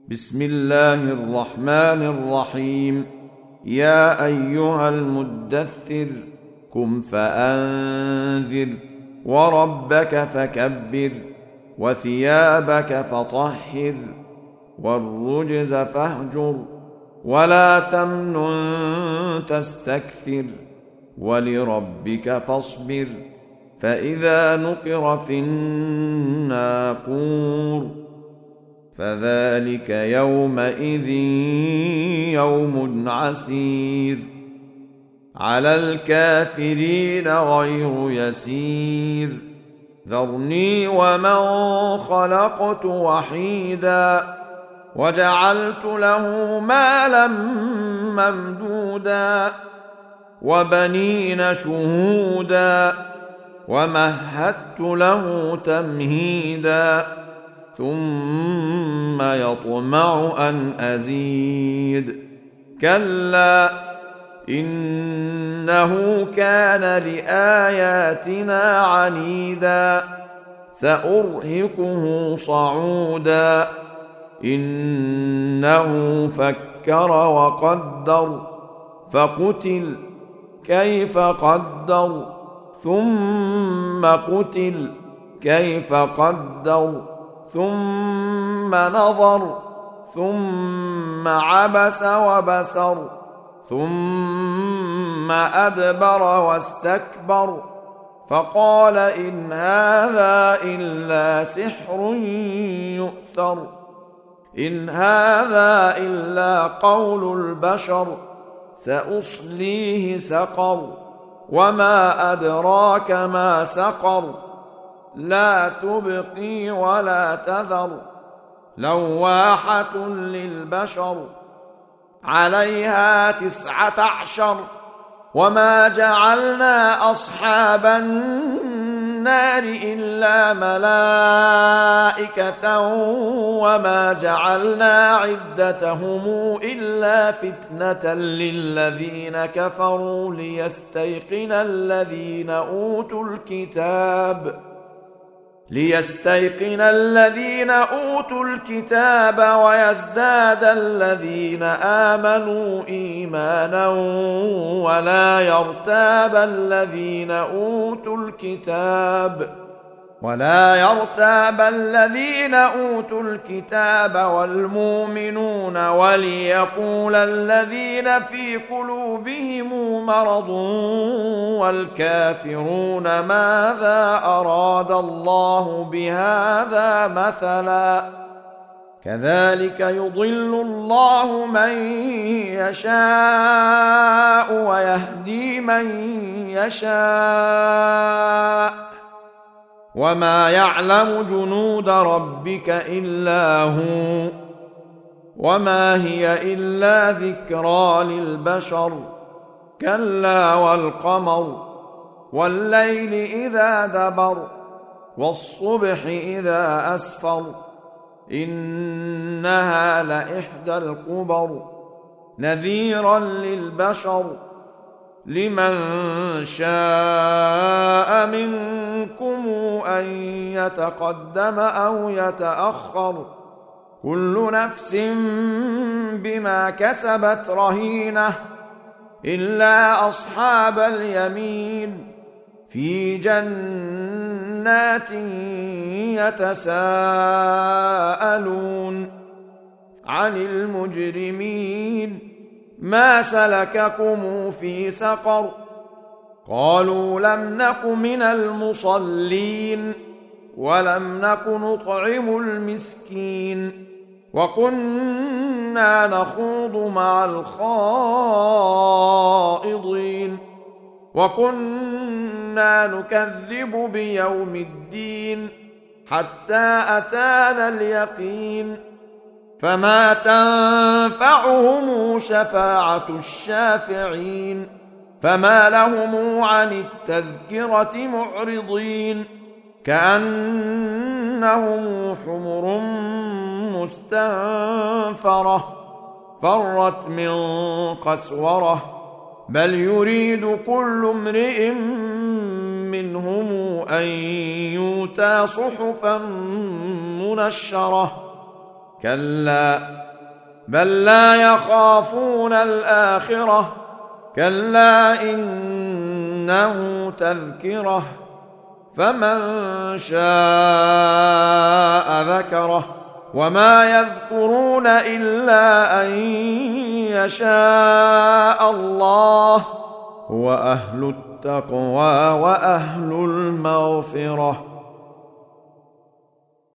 بسم الله الرحمن الرحيم. يا أيها المدثر قم فأنذر وربك فكبر وثيابك فطهر والرجز فاهجر ولا تمنن تستكثر ولربك فاصبر فإذا نقر في الناقور فذلك يومئذ يوم عسير على الكافرين غير يسير. ذرني ومن خلقت وحيدا وجعلت له مالا ممدودا وبنين شهودا ومهدت له تمهيدا ثم يطمع أن أزيد كلا إنه كان لآياتنا عنيدا سأرهقه صعودا إنه فكر وقدر فقتل كيف قدر ثم قتل كيف قدر ثم نظر ثم عبس وبسر ثم أدبر واستكبر فقال إن هذا إلا سحر يؤثر إن هذا إلا قول البشر سأصليه سقر وما أدراك ما سقر لا تبقي ولا تذر لواحة للبشر عليها 19 وما جعلنا أصحاب النار إلا ملائكة وما جعلنا عدتهم إلا فتنة للذين كفروا ليستيقن الذين أوتوا الكتاب ويزداد الذين آمنوا إيمانا ولا يرتاب الذين أوتوا الكتاب والمؤمنون وليقول الذين في قلوبهم مرض والكافرون ماذا أراد الله بهذا مثلا كذلك يضل الله من يشاء ويهدي من يشاء وما يعلم جنود ربك إلا هو وما هي إلا ذكرى للبشر كلا والقمر والليل إذا دبر والصبح إذا أسفر إنها لإحدى الكبر نذيرا للبشر لمن شاء منكم أن يتقدم أو يتأخر كل نفس بما كسبت رهينة إلا أصحاب اليمين في جنات يتساءلون عن المجرمين ما سلككم في سقر قالوا لم نك من المصلين ولم نك نطعم المسكين وكنا نخوض مع الخائضين وكنا نكذب بيوم الدين حتى أتانا اليقين فما تنفعهم شفاعة الشافعين فما لهم عن التذكرة معرضين كأنهم حمر مستنفرة فرت من قسورة بل يريد كل امرئ منهم أن يؤتى صحفا منشرة كلا بل لا يخافون الآخرة كلا إنه تذكرة فمن شاء ذكره وما يذكرون إلا أن يشاء الله هو أهل التقوى وأهل المغفرة